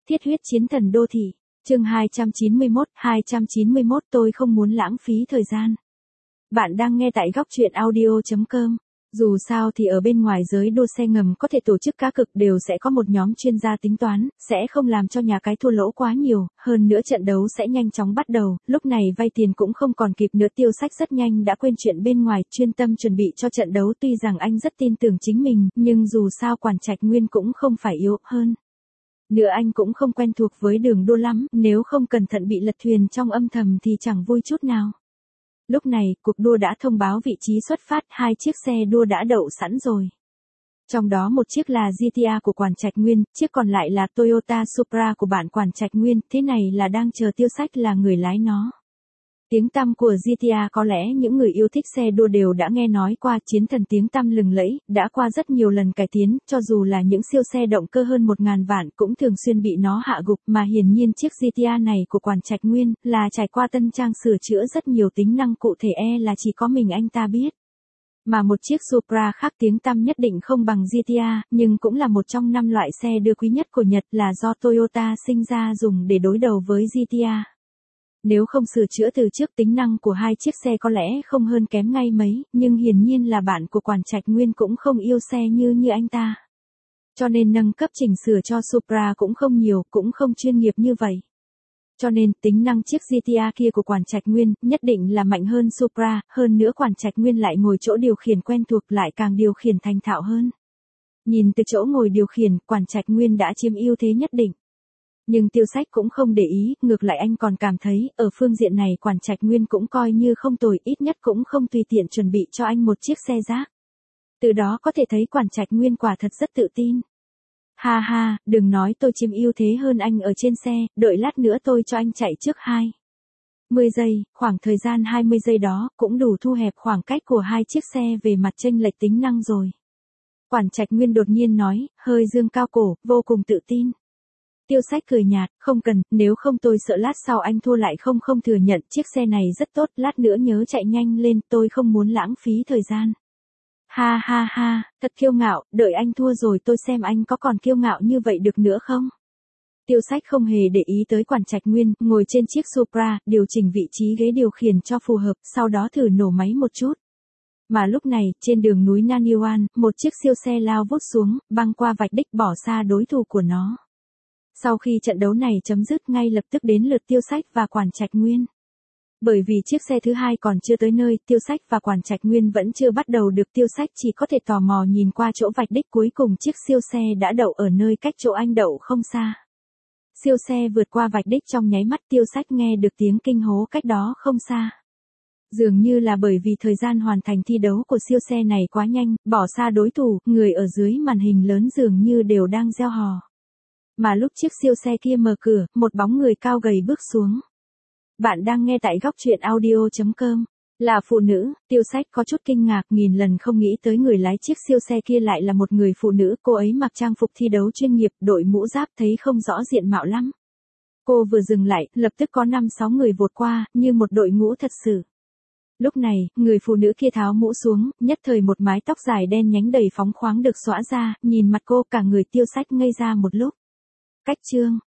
Thiết huyết chiến thần đô thị. Chương 291 tôi không muốn lãng phí thời gian. Bạn đang nghe tại góc truyện audio.com. Dù sao thì ở bên ngoài giới đua xe ngầm có thể tổ chức cá cược đều sẽ có một nhóm chuyên gia tính toán, sẽ không làm cho nhà cái thua lỗ quá nhiều, hơn nữa trận đấu sẽ nhanh chóng bắt đầu, lúc này vay tiền cũng không còn kịp nữa. Tiêu Sách rất nhanh đã quên chuyện bên ngoài, chuyên tâm chuẩn bị cho trận đấu. Tuy rằng anh rất tin tưởng chính mình, nhưng dù sao Quản Trạch Nguyên cũng không phải yếu hơn. Nữa anh cũng không quen thuộc với đường đua lắm, nếu không cẩn thận bị lật thuyền trong âm thầm thì chẳng vui chút nào. Lúc này, cuộc đua đã thông báo vị trí xuất phát, 2 chiếc xe đua đã đậu sẵn rồi. Trong đó một chiếc là GTA của Quản Trạch Nguyên, chiếc còn lại là Toyota Supra của bạn Quản Trạch Nguyên, thế này là đang chờ Tiêu Sách là người lái nó. Tiếng tăm của GTA có lẽ những người yêu thích xe đua đều đã nghe nói qua, chiến thần tiếng tăm lừng lẫy, đã qua rất nhiều lần cải tiến, cho dù là những siêu xe động cơ hơn 1.000 vạn cũng thường xuyên bị nó hạ gục, mà hiển nhiên chiếc GTA này của Quản Trạch Nguyên là trải qua tân trang sửa chữa rất nhiều tính năng cụ thể là chỉ có mình anh ta biết. Mà một chiếc Supra khác tiếng tăm nhất định không bằng GTA, nhưng cũng là một trong 5 loại xe đưa quý nhất của Nhật, là do Toyota sinh ra dùng để đối đầu với GTA. Nếu không sửa chữa từ trước, tính năng của 2 chiếc xe có lẽ không hơn kém ngay mấy, nhưng hiển nhiên là bạn của Quản Trạch Nguyên cũng không yêu xe như anh ta. Cho nên nâng cấp chỉnh sửa cho Supra cũng không nhiều, cũng không chuyên nghiệp như vậy. Cho nên, tính năng chiếc GTA kia của Quản Trạch Nguyên nhất định là mạnh hơn Supra, hơn nữa Quản Trạch Nguyên lại ngồi chỗ điều khiển quen thuộc, lại càng điều khiển thành thạo hơn. Nhìn từ chỗ ngồi điều khiển, Quản Trạch Nguyên đã chiếm ưu thế nhất định. Nhưng Tiêu Sách cũng không để ý, ngược lại anh còn cảm thấy, ở phương diện này Quản Trạch Nguyên cũng coi như không tồi, ít nhất cũng không tùy tiện chuẩn bị cho anh một chiếc xe rác. Từ đó có thể thấy Quản Trạch Nguyên quả thật rất tự tin. Ha ha, đừng nói tôi chiếm ưu thế hơn anh ở trên xe, đợi lát nữa tôi cho anh chạy trước 20 giây, khoảng thời gian 20 giây đó cũng đủ thu hẹp khoảng cách của 2 chiếc xe về mặt chênh lệch tính năng rồi. Quản Trạch Nguyên đột nhiên nói, hơi dương cao cổ, vô cùng tự tin. Tiêu Sách cười nhạt, không cần, nếu không tôi sợ lát sau anh thua lại không thừa nhận, chiếc xe này rất tốt, lát nữa nhớ chạy nhanh lên, tôi không muốn lãng phí thời gian. Ha ha ha, thật kiêu ngạo, đợi anh thua rồi tôi xem anh có còn kiêu ngạo như vậy được nữa không? Tiêu Sách không hề để ý tới Quản Trạch Nguyên, ngồi trên chiếc Supra, điều chỉnh vị trí ghế điều khiển cho phù hợp, sau đó thử nổ máy một chút. Mà lúc này, trên đường núi Naniwan, một chiếc siêu xe lao vút xuống, băng qua vạch đích bỏ xa đối thủ của nó. Sau khi trận đấu này chấm dứt, ngay lập tức đến lượt Tiêu Sách và Quản Trạch Nguyên. Bởi vì chiếc xe thứ hai còn chưa tới nơi, Tiêu Sách và Quản Trạch Nguyên vẫn chưa bắt đầu được. Tiêu Sách chỉ có thể tò mò nhìn qua chỗ vạch đích cuối cùng, chiếc siêu xe đã đậu ở nơi cách chỗ anh đậu không xa. Siêu xe vượt qua vạch đích trong nháy mắt, Tiêu Sách nghe được tiếng kinh hố cách đó không xa. Dường như là bởi vì thời gian hoàn thành thi đấu của siêu xe này quá nhanh, bỏ xa đối thủ, người ở dưới màn hình lớn dường như đều đang reo hò. Mà lúc chiếc siêu xe kia mở cửa, một bóng người cao gầy bước xuống. Bạn đang nghe tại góc truyện audio.com. Là phụ nữ, Tiêu Sách có chút kinh ngạc, nghìn lần không nghĩ tới người lái chiếc siêu xe kia lại là một người phụ nữ. Cô ấy mặc trang phục thi đấu chuyên nghiệp, đội mũ giáp, thấy không rõ diện mạo lắm. Cô vừa dừng lại, lập tức có 5-6 người vụt qua, như một đội ngũ thật sự. Lúc này, người phụ nữ kia tháo mũ xuống, nhất thời một mái tóc dài đen nhánh đầy phóng khoáng được xõa ra, nhìn mặt cô, cả người Tiêu Sách ngây ra một lúc. Cách chương